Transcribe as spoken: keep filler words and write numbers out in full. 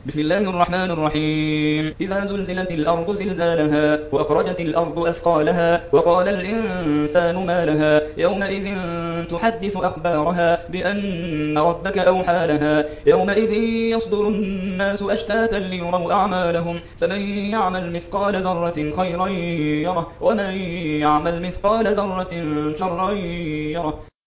بسم الله الرحمن الرحيم إذا زلزلت الأرض زلزالها وأخرجت الأرض أثقالها وقال الإنسان ما لها يومئذ تحدث أخبارها بأن ربك أوحى لها يومئذ يصدر الناس أشتاتا ليروا أعمالهم فمن يعمل مثقال ذرة خيرا يره ومن يعمل مثقال ذرة شرا يره.